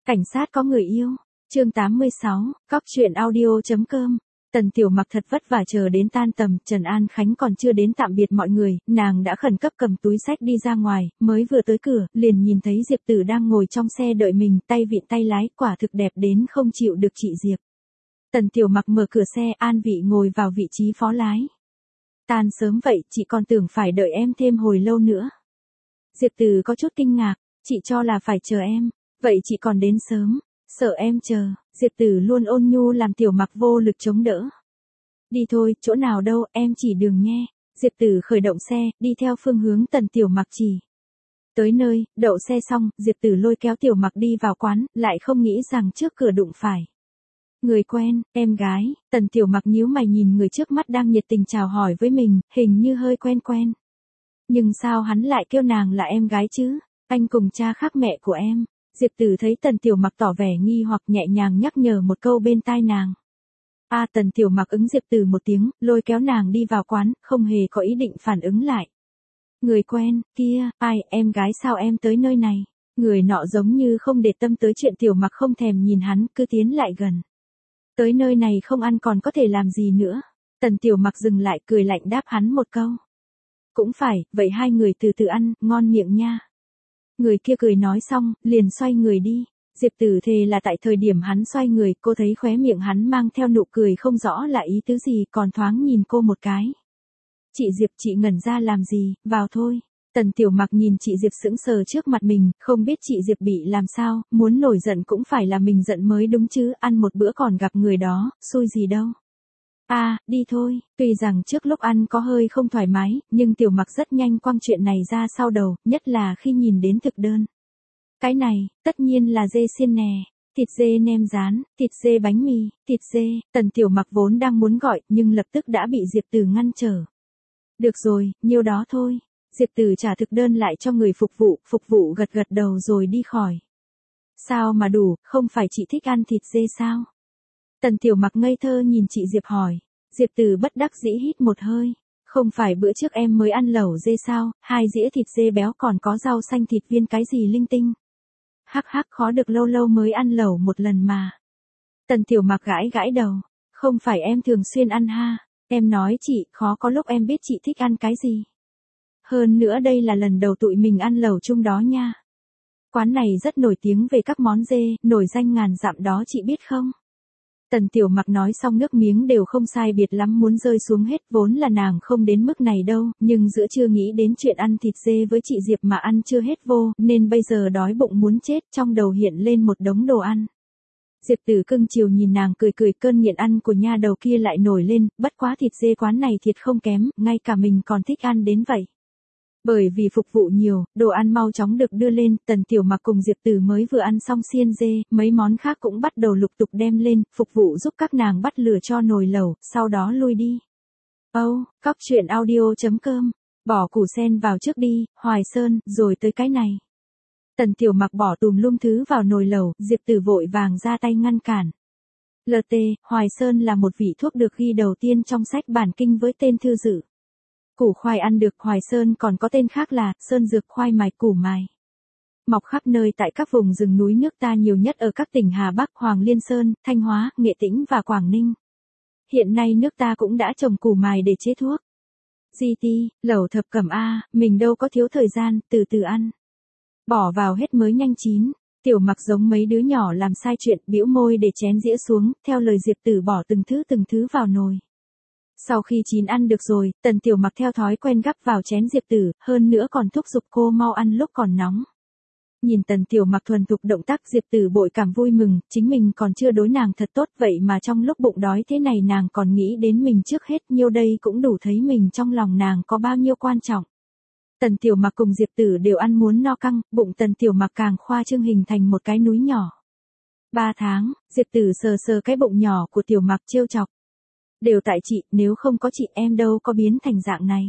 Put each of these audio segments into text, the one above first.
Cảnh sát có người yêu. Chương 86, Cóc truyện audio.com. Tần Tiểu Mặc thật vất vả chờ đến tan tầm, Trần An Khánh còn chưa đến tạm biệt mọi người, nàng đã khẩn cấp cầm túi xách đi ra ngoài, mới vừa tới cửa, liền nhìn thấy Diệp Tử đang ngồi trong xe đợi mình, tay vịn tay lái, quả thực đẹp đến không chịu được chị Diệp. Tần Tiểu Mặc mở cửa xe, an vị ngồi vào vị trí phó lái. Tan sớm vậy, chị còn tưởng phải đợi em thêm hồi lâu nữa. Diệp Tử có chút kinh ngạc, chị cho là phải chờ em, vậy chị còn đến sớm. Sợ em chờ, Diệp Tử luôn ôn nhu làm Tiểu Mặc vô lực chống đỡ. Đi thôi, chỗ nào đâu, em chỉ đường nghe. Diệp Tử khởi động xe, đi theo phương hướng Tần Tiểu Mặc chỉ. Tới nơi, đậu xe xong, Diệp Tử lôi kéo Tiểu Mặc đi vào quán, lại không nghĩ rằng trước cửa đụng phải. Người quen, em gái, Tần Tiểu Mặc nhíu mày nhìn người trước mắt đang nhiệt tình chào hỏi với mình, hình như hơi quen quen. Nhưng sao hắn lại kêu nàng là em gái chứ? Anh cùng cha khác mẹ của em. Diệp Tử thấy Tần Tiểu Mặc tỏ vẻ nghi hoặc nhẹ nhàng nhắc nhở một câu bên tai nàng. Tần Tiểu Mặc ứng Diệp Tử một tiếng, lôi kéo nàng đi vào quán, không hề có ý định phản ứng lại. Người quen, kia, ai, em gái sao em tới nơi này? Người nọ giống như không để tâm tới chuyện Tiểu Mặc không thèm nhìn hắn, cứ tiến lại gần. Tới nơi này không ăn còn có thể làm gì nữa? Tần Tiểu Mặc dừng lại cười lạnh đáp hắn một câu. Cũng phải, vậy hai người từ từ ăn, ngon miệng nha. Người kia cười nói xong, liền xoay người đi. Diệp Tử thề là tại thời điểm hắn xoay người, cô thấy khóe miệng hắn mang theo nụ cười không rõ là ý tứ gì, còn thoáng nhìn cô một cái. Chị Diệp, chị ngẩn ra làm gì, vào thôi. Tần Tiểu Mặc nhìn chị Diệp sững sờ trước mặt mình, không biết chị Diệp bị làm sao, muốn nổi giận cũng phải là mình giận mới đúng chứ, ăn một bữa còn gặp người đó, xui gì đâu. Đi thôi, tuy rằng trước lúc ăn có hơi không thoải mái, nhưng Tiểu Mặc rất nhanh quăng chuyện này ra sau đầu, nhất là khi nhìn đến thực đơn. Cái này, tất nhiên là dê xiên nè, thịt dê nem rán, thịt dê bánh mì, thịt dê, Tần Tiểu Mặc vốn đang muốn gọi, nhưng lập tức đã bị Diệp Tử ngăn trở. Được rồi, nhiêu đó thôi. Diệp Tử trả thực đơn lại cho người phục vụ gật gật đầu rồi đi khỏi. Sao mà đủ, không phải chị thích ăn thịt dê sao? Tần Tiểu Mặc ngây thơ nhìn chị Diệp hỏi. Diệp Tử bất đắc dĩ hít một hơi. Không phải bữa trước em mới ăn lẩu dê sao, 2 dĩa thịt dê béo còn có rau xanh thịt viên cái gì linh tinh. Hắc khó được lâu lâu mới ăn lẩu một lần mà. Tần Tiểu Mặc gãi gãi đầu. Không phải em thường xuyên ăn ha. Em nói chị, khó có lúc em biết chị thích ăn cái gì. Hơn nữa đây là lần đầu tụi mình ăn lẩu chung đó nha. Quán này rất nổi tiếng về các món dê, nổi danh ngàn dặm đó chị biết không? Tần Tiểu Mặc nói xong nước miếng đều không sai biệt lắm muốn rơi xuống hết, vốn là nàng không đến mức này đâu, nhưng giữa trưa nghĩ đến chuyện ăn thịt dê với chị Diệp mà ăn chưa hết vô, nên bây giờ đói bụng muốn chết, trong đầu hiện lên một đống đồ ăn. Diệp Tử cưng chiều nhìn nàng cười cười, cơn nghiện ăn của nha đầu kia lại nổi lên, bất quá thịt dê quán này thiệt không kém, ngay cả mình còn thích ăn đến vậy. Bởi vì phục vụ nhiều, đồ ăn mau chóng được đưa lên, Tần Tiểu Mặc cùng Diệp Tử mới vừa ăn xong xiên dê, mấy món khác cũng bắt đầu lục tục đem lên, phục vụ giúp các nàng bắt lửa cho nồi lẩu, sau đó lui đi. Cóc truyện audio.com, bỏ củ sen vào trước đi, Hoài Sơn, rồi tới cái này. Tần Tiểu Mặc bỏ tùm lum thứ vào nồi lẩu, Diệp Tử vội vàng ra tay ngăn cản. LT, Hoài Sơn là một vị thuốc được ghi đầu tiên trong sách bản kinh với tên thư dự. Củ khoai ăn được Hoài Sơn còn có tên khác là Sơn dược khoai mài củ mài. Mọc khắp nơi tại các vùng rừng núi nước ta, nhiều nhất ở các tỉnh Hà Bắc, Hoàng Liên Sơn, Thanh Hóa, Nghệ Tĩnh và Quảng Ninh. Hiện nay nước ta cũng đã trồng củ mài để chế thuốc. GT, lẩu thập cẩm mình đâu có thiếu thời gian, từ từ ăn. Bỏ vào hết mới nhanh chín. Tiểu Mặc giống mấy đứa nhỏ làm sai chuyện, bĩu môi để chén dĩa xuống, theo lời Diệp Tử bỏ từng thứ vào nồi. Sau khi chín ăn được rồi, Tần Tiểu Mặc theo thói quen gắp vào chén Diệp Tử, hơn nữa còn thúc giục cô mau ăn lúc còn nóng. Nhìn Tần Tiểu Mặc thuần thục động tác, Diệp Tử bội cảm vui mừng, chính mình còn chưa đối nàng thật tốt, vậy mà trong lúc bụng đói thế này nàng còn nghĩ đến mình trước hết, nhiêu đây cũng đủ thấy mình trong lòng nàng có bao nhiêu quan trọng. Tần Tiểu Mặc cùng Diệp Tử đều ăn muốn no căng, bụng Tần Tiểu Mặc càng khoa trương hình thành một cái núi nhỏ. 3 tháng, Diệp Tử sờ cái bụng nhỏ của Tiểu Mặc trêu chọc. Đều tại chị, nếu không có chị em đâu có biến thành dạng này.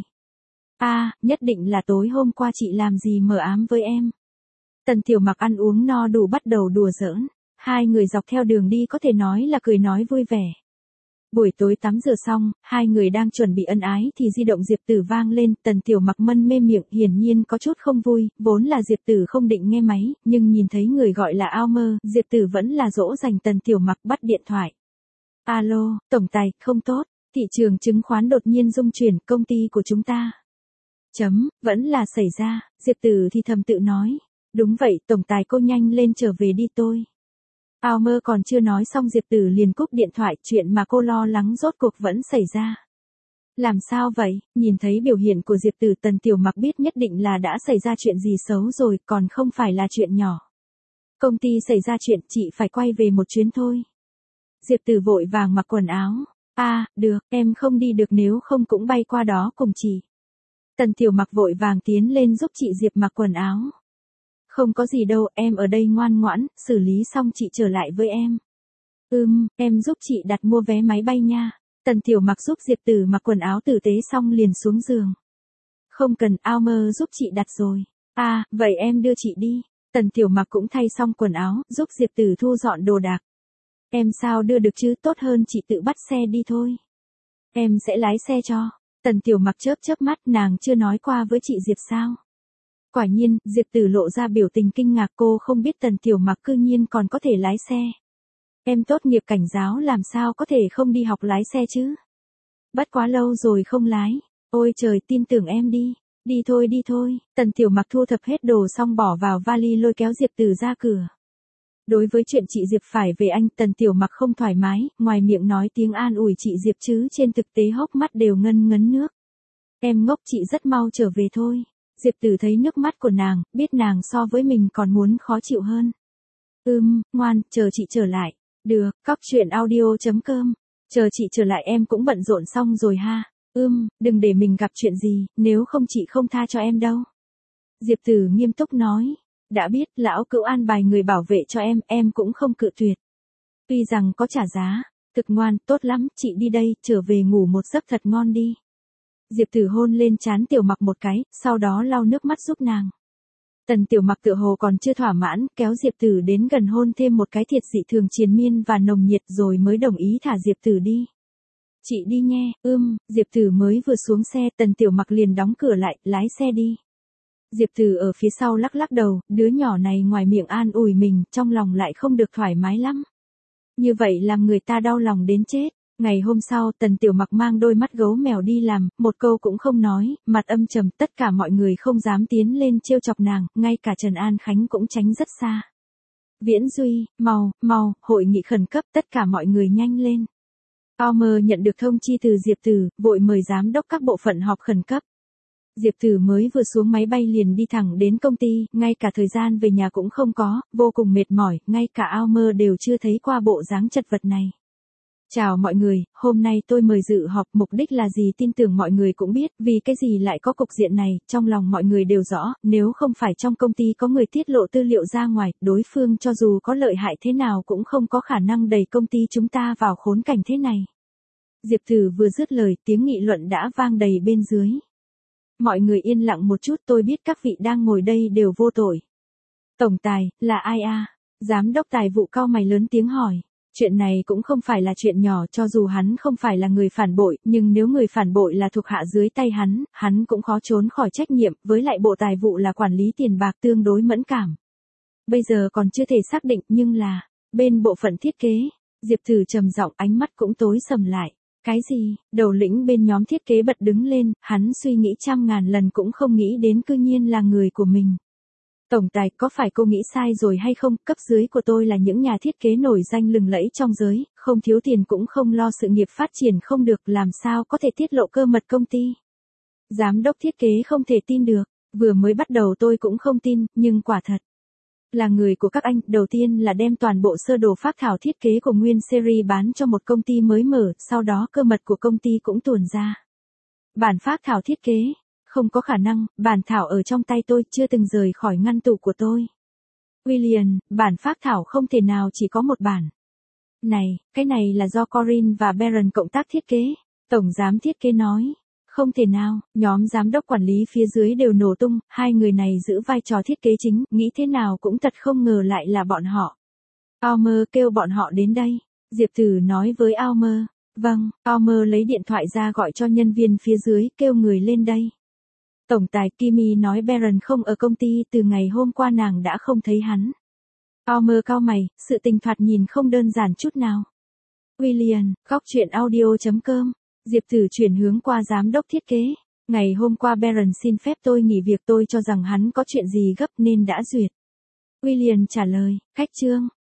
Nhất định là tối hôm qua chị làm gì mờ ám với em. Tần Tiểu Mặc ăn uống no đủ bắt đầu đùa giỡn. Hai người dọc theo đường đi có thể nói là cười nói vui vẻ. Buổi tối tắm rửa xong, hai người đang chuẩn bị ân ái thì di động Diệp Tử vang lên, Tần Tiểu Mặc mân mê miệng, hiển nhiên có chút không vui, vốn là Diệp Tử không định nghe máy, nhưng nhìn thấy người gọi là Ao Mơ, Diệp Tử vẫn là dỗ dành Tần Tiểu Mặc bắt điện thoại. Alo, tổng tài, không tốt, thị trường chứng khoán đột nhiên rung chuyển, công ty của chúng ta. Vẫn là xảy ra, Diệp Tử thì thầm tự nói. Đúng vậy, tổng tài cô nhanh lên trở về đi tôi. Ao Mơ còn chưa nói xong Diệp Tử liền cúp điện thoại, chuyện mà cô lo lắng rốt cuộc vẫn xảy ra. Làm sao vậy, nhìn thấy biểu hiện của Diệp Tử Tần Tiểu Mặc biết nhất định là đã xảy ra chuyện gì xấu rồi, còn không phải là chuyện nhỏ. Công ty xảy ra chuyện, chị phải quay về một chuyến thôi. Diệp Tử vội vàng mặc quần áo. Được, em không đi được nếu không cũng bay qua đó cùng chị. Tần Tiểu Mặc vội vàng tiến lên giúp chị Diệp mặc quần áo. Không có gì đâu, em ở đây ngoan ngoãn, xử lý xong chị trở lại với em. Em giúp chị đặt mua vé máy bay nha. Tần Tiểu Mặc giúp Diệp Tử mặc quần áo tử tế xong liền xuống giường. Không cần, Ao Mơ giúp chị đặt rồi. Vậy em đưa chị đi. Tần Tiểu Mặc cũng thay xong quần áo, giúp Diệp Tử thu dọn đồ đạc. Em sao đưa được chứ, tốt hơn chị tự bắt xe đi thôi. Em sẽ lái xe cho. Tần Tiểu Mặc chớp mắt, nàng chưa nói qua với chị Diệp sao. Quả nhiên, Diệp Tử lộ ra biểu tình kinh ngạc, cô không biết Tần Tiểu Mặc cư nhiên còn có thể lái xe. Em tốt nghiệp cảnh giáo làm sao có thể không đi học lái xe chứ? Bất quá lâu rồi không lái. Ôi trời, tin tưởng em đi. Đi thôi. Tần Tiểu Mặc thu thập hết đồ xong bỏ vào vali lôi kéo Diệp Tử ra cửa. Đối với chuyện chị Diệp phải về Anh, Tần Tiểu Mặc không thoải mái, ngoài miệng nói tiếng an ủi chị Diệp chứ trên thực tế hốc mắt đều ngấn nước. Em ngốc, chị rất mau trở về thôi. Diệp Tử thấy nước mắt của nàng, biết nàng so với mình còn muốn khó chịu hơn. Ngoan, chờ chị trở lại. Được, cóc truyện audio.com. Chờ chị trở lại em cũng bận rộn xong rồi ha. Đừng để mình gặp chuyện gì, nếu không chị không tha cho em đâu. Diệp Tử nghiêm túc nói. Đã biết, lão cữu an bài người bảo vệ cho em cũng không cự tuyệt. Tuy rằng có trả giá. Thực ngoan, tốt lắm, chị đi đây, trở về ngủ một giấc thật ngon đi. Diệp Tử hôn lên trán Tiểu Mặc một cái, sau đó lau nước mắt giúp nàng. Tần Tiểu Mặc tựa hồ còn chưa thỏa mãn, kéo Diệp Tử đến gần hôn thêm một cái thiệt dị thường triền miên và nồng nhiệt rồi mới đồng ý thả Diệp Tử đi. Chị đi nghe, Diệp Tử mới vừa xuống xe, Tần Tiểu Mặc liền đóng cửa lại, lái xe đi. Diệp Tử ở phía sau lắc đầu, đứa nhỏ này ngoài miệng an ủi mình, trong lòng lại không được thoải mái lắm. Như vậy làm người ta đau lòng đến chết. Ngày hôm sau, Tần Tiểu Mặc mang đôi mắt gấu mèo đi làm, một câu cũng không nói, mặt âm trầm, tất cả mọi người không dám tiến lên trêu chọc nàng, ngay cả Trần An Khánh cũng tránh rất xa. Viễn Duy, mau, hội nghị khẩn cấp, tất cả mọi người nhanh lên. Ao Mơ nhận được thông chi từ Diệp Tử, vội mời giám đốc các bộ phận họp khẩn cấp. Diệp Tử mới vừa xuống máy bay liền đi thẳng đến công ty, ngay cả thời gian về nhà cũng không có, vô cùng mệt mỏi, ngay cả Ao Mơ đều chưa thấy qua bộ dáng chật vật này. Chào mọi người, hôm nay tôi mời dự họp, mục đích là gì tin tưởng mọi người cũng biết, vì cái gì lại có cục diện này, trong lòng mọi người đều rõ, nếu không phải trong công ty có người tiết lộ tư liệu ra ngoài, đối phương cho dù có lợi hại thế nào cũng không có khả năng đẩy công ty chúng ta vào khốn cảnh thế này. Diệp Tử vừa dứt lời, tiếng nghị luận đã vang đầy bên dưới. Mọi người yên lặng một chút, tôi biết các vị đang ngồi đây đều vô tội. Tổng tài, là ai a? Giám đốc tài vụ cau mày lớn tiếng hỏi. Chuyện này cũng không phải là chuyện nhỏ, cho dù hắn không phải là người phản bội, nhưng nếu người phản bội là thuộc hạ dưới tay hắn cũng khó trốn khỏi trách nhiệm, với lại bộ tài vụ là quản lý tiền bạc tương đối mẫn cảm. Bây giờ còn chưa thể xác định, nhưng là, bên bộ phận thiết kế, Diệp Tử trầm giọng, ánh mắt cũng tối sầm lại. Cái gì? Đầu lĩnh bên nhóm thiết kế bật đứng lên, hắn suy nghĩ trăm ngàn lần cũng không nghĩ đến cư nhiên là người của mình. Tổng tài, có phải cô nghĩ sai rồi hay không? Cấp dưới của tôi là những nhà thiết kế nổi danh lừng lẫy trong giới, không thiếu tiền cũng không lo sự nghiệp phát triển không được, làm sao có thể tiết lộ cơ mật công ty. Giám đốc thiết kế không thể tin được, vừa mới bắt đầu tôi cũng không tin, nhưng quả thật là người của các anh, đầu tiên là đem toàn bộ sơ đồ phác thảo thiết kế của nguyên series bán cho một công ty mới mở, sau đó cơ mật của công ty cũng tuồn ra. Bản phác thảo thiết kế, không có khả năng, bản thảo ở trong tay tôi, chưa từng rời khỏi ngăn tủ của tôi. William, bản phác thảo không thể nào chỉ có một bản. Này, cái này là do Corinne và Baron cộng tác thiết kế. Tổng giám thiết kế nói. Không thể nào, nhóm giám đốc quản lý phía dưới đều nổ tung, hai người này giữ vai trò thiết kế chính, nghĩ thế nào cũng thật không ngờ lại là bọn họ. Ao Mơ kêu bọn họ đến đây. Diệp Tử nói với Ao Mơ. Vâng, Omer lấy điện thoại ra gọi cho nhân viên phía dưới, kêu người lên đây. Tổng tài Kimi nói Baron không ở công ty, từ ngày hôm qua nàng đã không thấy hắn. Omer cau mày, sự tình thoạt nhìn không đơn giản chút nào. William, góc chuyện audio.com. Diệp Tử chuyển hướng qua giám đốc thiết kế. Ngày hôm qua Baron xin phép tôi nghỉ việc, tôi cho rằng hắn có chuyện gì gấp nên đã duyệt. William trả lời, khách trương.